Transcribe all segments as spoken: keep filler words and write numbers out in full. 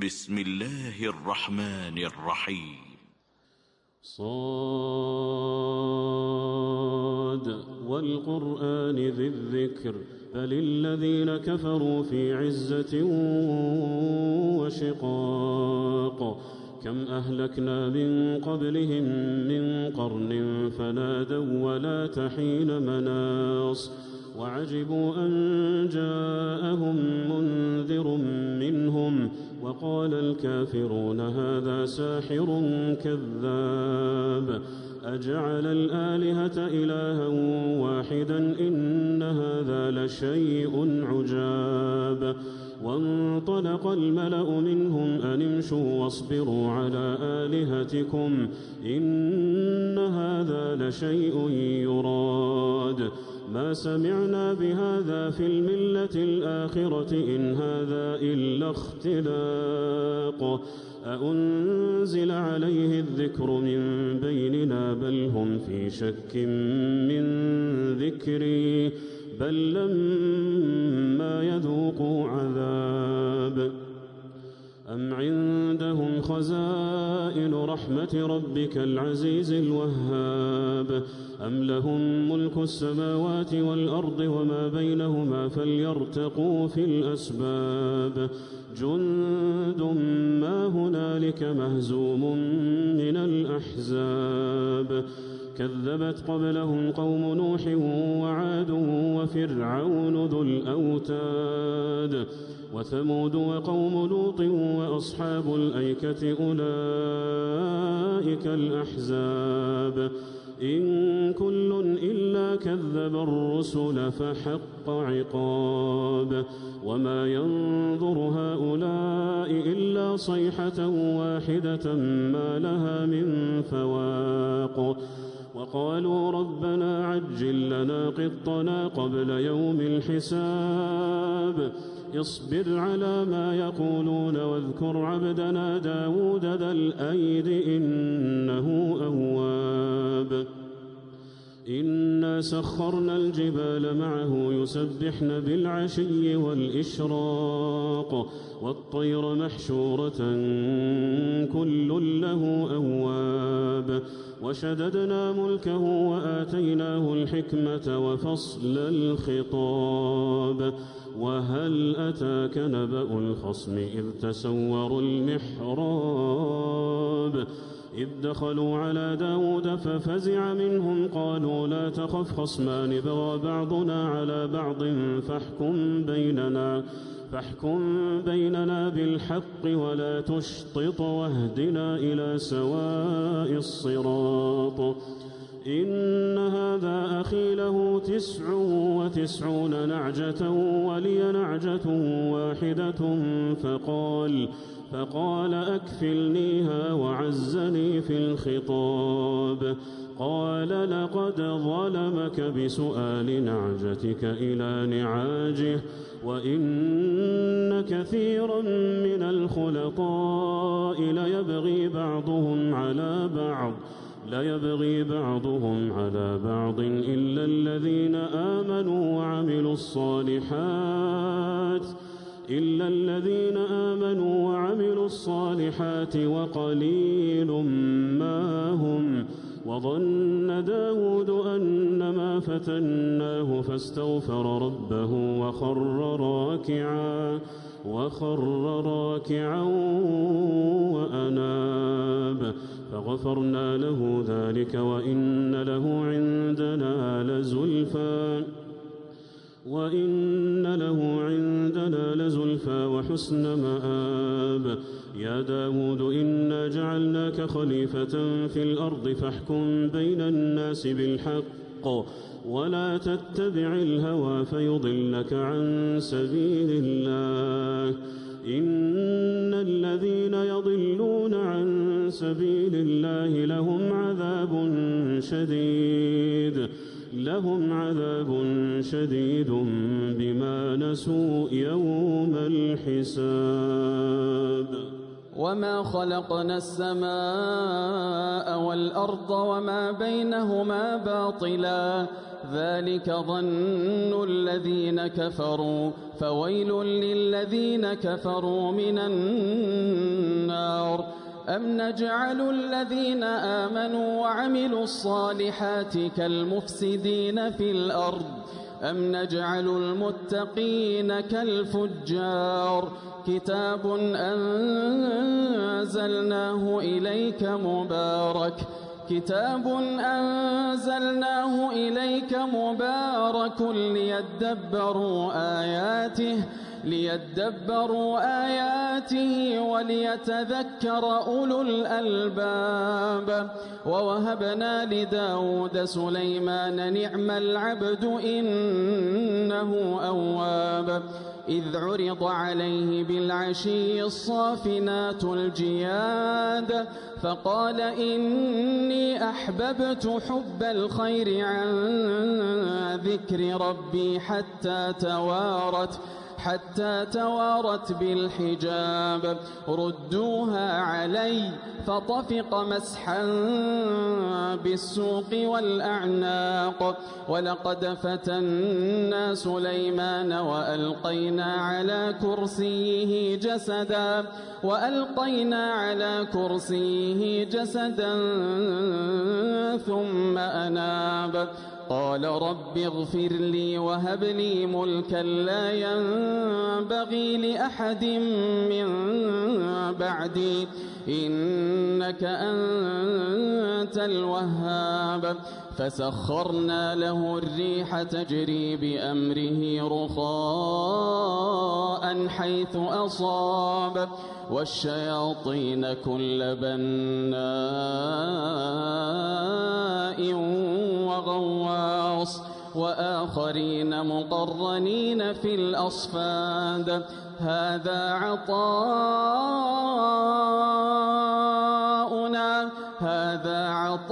بسم الله الرحمن الرحيم. صاد والقرآن ذي الذكر بل الذين كفروا في عزة وشقاق كم أهلكنا من قبلهم من قرن فنادوا ولا تحين مناص وعجبوا أن جاءهم منذر منهم وقال الكافرون هذا ساحر كذاب أجعل الآلهة إلها واحدا إن هذا لشيء عجاب وانطلق الملأ منهم أن امشوا واصبروا على آلهتكم إن هذا لشيء يراد ما سمعنا بهذا في الملة الآخرة إن هذا إلا اختلاق أأنزل عليه الذكر من بيننا بل هم في شك من ذكري بل لما يذوقوا عذاب أم عندهم خزائن رحمة ربك العزيز الوهاب أم لهم ملك السماوات والأرض وما بينهما فليرتقوا في الأسباب جند ما هنالك مهزوم من الأحزاب كذبت قبلهم قوم نوح وعاد وفرعون ذو الأوتاد وثمود وقوم لوط وأصحاب الأيكة أولئك الأحزاب إن كل إلا كذب الرسل فحق عقاب وما ينظر هؤلاء إلا صيحة واحدة ما لها من فواق وقالوا ربنا عجل لنا قطنا قبل يوم الحساب اصبر على ما يقولون واذكر عبدنا داود ذا الأيد إنه أواب إنا سخرنا الجبال معه يسبحن بالعشي والإشراق والطير محشورة كل له أواب وشددنا ملكه وآتيناه الحكمة وفصل الخطاب وهل أتاك نبأ الخصم إذ تسوروا المحراب إذ دخلوا على داود ففزع منهم قالوا لا تخف خصمان بغى بعضنا على بعض فاحكم بيننا فاحكم بيننا بالحق ولا تشطط واهدنا إلى سواء الصراط إن هذا أخي له تسع وتسعون نعجة ولي نعجة واحدة فقال فقال أكفلنيها وعزني في الخطاب قال لقد ظلمك بسؤال نعجتك إلى نعاجه وإن كثيرا من الخلطاء ليبغي بعضهم على بعض ليبغي بعضهم على بعض إلا الذين آمنوا وعملوا الصالحات إلا الذين آمنوا وعملوا الصالحات وقليل ما هم وظن داود أنما فتناه فاستغفر ربه وخر راكعا وخر راكعا وأناب فغفرنا له ذلك وإن له عندنا لزلفى وإن له عندنا لزلفى وحسن مآب يا داود إنا جعلناك خليفة في الأرض فاحكم بين الناس بالحق ولا تتبع الهوى فيضلك عن سبيل الله إن الذين يضلون عن سبيل الله لهم عذاب شديد لهم عذاب شديد بما نسوا يوم الحساب وما خلقنا السماء والأرض وما بينهما باطلا ذلك ظن الذين كفروا فويل للذين كفروا من النار أم نجعل الذين آمنوا وعملوا الصالحات كالمفسدين في الأرض أم نجعل المتقين كالفجار كتاب أنزلناه إليك مبارك كتاب أنزلناه إليك مبارك ليدبروا آياته ليدبروا آياته وليتذكر أولو الألباب ووهبنا لداود سليمان نعم العبد إنه أواب إذ عرض عليه بالعشي الصافنات الجياد فقال إني أحببت حب الخير عن ذكر ربي حتى توارت حتى توارت بالحجاب ردوها علي فطفق مسحا بالسوق والأعناق ولقد فتنا سليمان وألقينا على كرسيه جسدا وألقينا على كرسيه جسدا ثم أناب قال رب اغفر لي وهب لي ملكا لا ينبغي لأحد من بعدي إنك أنت الوهاب فسخرنا له الريح تجري بأمره رخاء حيث أصاب والشياطين كل بناء وغواص وآخرين مقرنين في الأصفاد هذا عطاؤنا هذا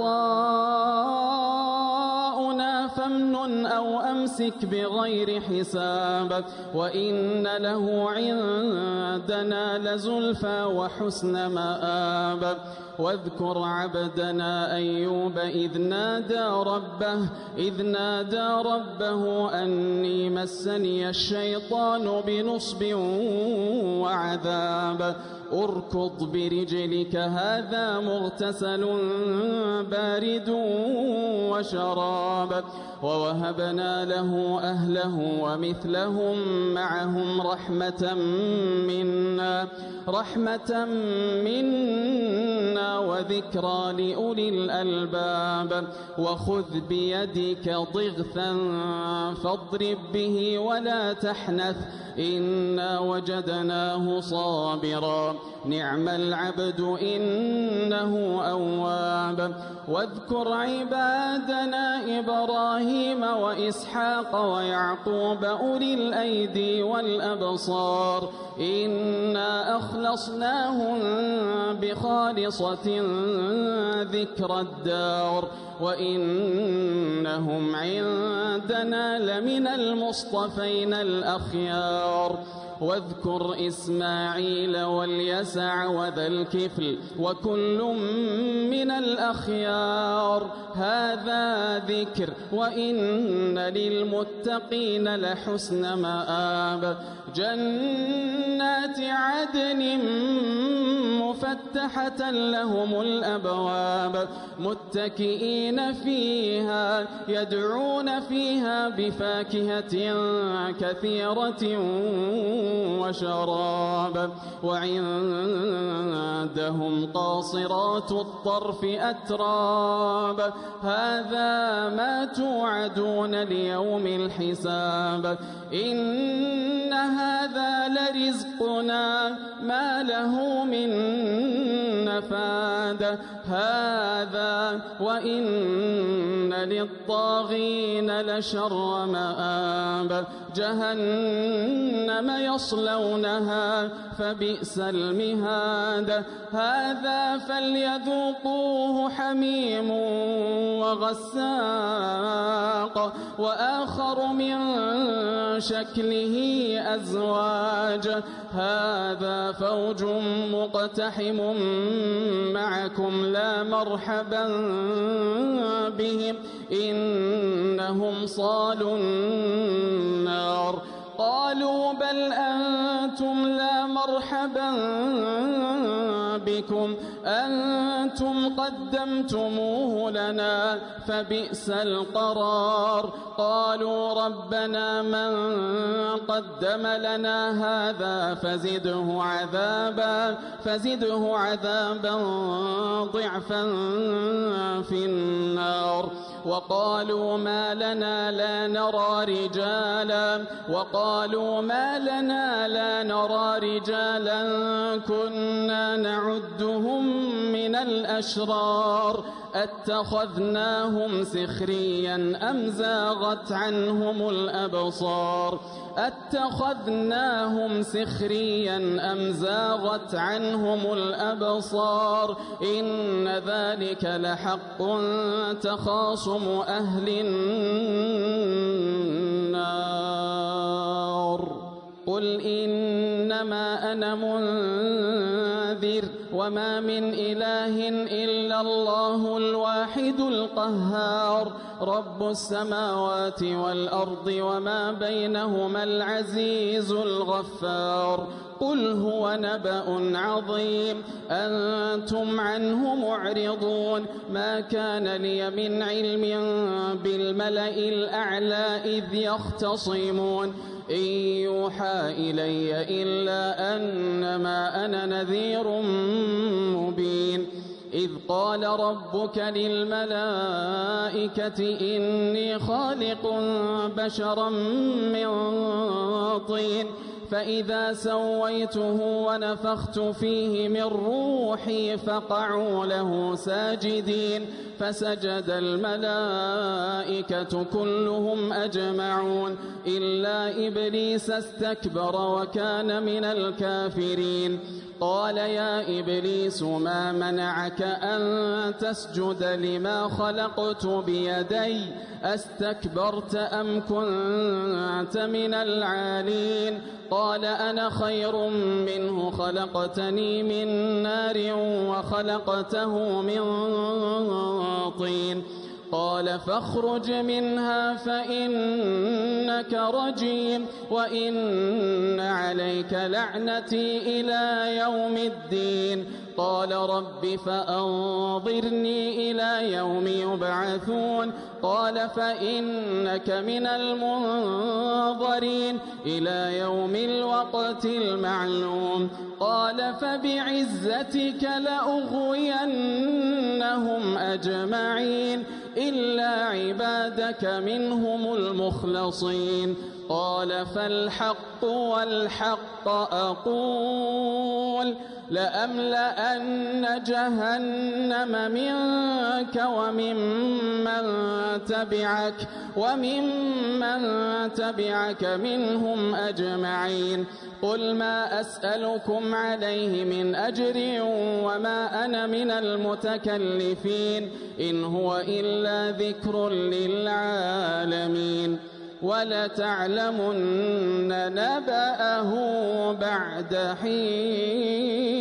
عطاؤنا فامنن أو أمسك بغير حساب وإن له عندنا لزلفى وحسن مآب واذكر عبدنا أيوب إذ نادى ربه إذ نادى ربه أني مسني الشيطان بنصب وعذاب اركض برجلك هذا مغتسل بارد وشراب ووهبنا له أهله ومثلهم معهم رحمة منا رحمة منا وذكرى لأولي الألباب وخذ بيدك ضغثا فاضرب به ولا تحنث إنا وجدناه صابرا نعم العبد إنه أواب واذكر عبادنا إبراهيم وإسحاق ويعقوب أولي الأيدي والأبصار إنا أخلصناهم بخالصة ذكر الدار وإنهم عندنا لمن المصطفين الأخيار واذكر إسماعيل واليسع وذا الكفل وكل من الأخيار هذا ذكر وإن للمتقين لحسن مآب جنات عدن مفتحة لهم الأبواب متكئين فيها يدعون فيها بفاكهة كثيرة وشراب وعندهم قاصرات الطرف أتراب هذا ما توعدون ليوم الحساب إن هذا لرزقنا ما له من نفاد هذا وإن للطاغين لشر مآب جهنم يصلونها فبئس المهاد هذا فليذوقوه حميم وغساق وآخر من شكله أزواج هذا فوج مقتحم معكم لا مرحبا بهم إنهم صالوا النار قالوا بل أنتم لا مرحبا بكم أنتم قدمتموه لنا فبئس القرار قالوا ربنا من قدم لنا هذا فزده عذابا فزده عذابا ضعفا في النار وقالوا ما لنا لا نرى رجالا وقالوا ما لنا لا نرى رجالا كنا نعدهم من الأشرار أتخذناهم سخريا أم زاغت عنهم الأبصار أتخذناهم سخريا أم زاغت عنهم الأبصار إن ذلك لحق تخاصم أهل النار قل إنما أنا منذر وما من إله إلا الله الواحد القهار رب السماوات والأرض وما بينهما العزيز الغفار قل هو نبأ عظيم أنتم عنه معرضون ما كان لي من علم بالملأ الأعلى إذ يختصمون إن يوحى إلي إلا أنما أنا نذير مبين إذ قال ربك للملائكة إني خالق بشرا من طين فإذا سويته ونفخت فيه من روحي فقعوا له ساجدين فسجد الملائكة كلهم أجمعون إلا إبليس استكبر وكان من الكافرين قال يا إبليس ما منعك أن تسجد لما خلقت بيدي أستكبرت أم كنت من العالين قال أنا خير منه خلقتني من نار وخلقته من طين قال فاخرج منها فإنك رجيم وإن عليك لعنتي إلى يوم الدين قال رب فأنظرني إلى يوم يبعثون قال فإنك من المنظرين إلى يوم الوقت المعلوم قال فبعزتك لأغوينهم أجمعين إلا عبادك منهم المخلصين قال فالحق والحق أقول لأملأن جهنم منك وممن تبعك وممن تبعك منهم أجمعين قل ما أسألكم عليه من أجر وما أنا من المتكلفين إن هو إلا ذكر للعالمين ولتعلمن نبأه بعد حين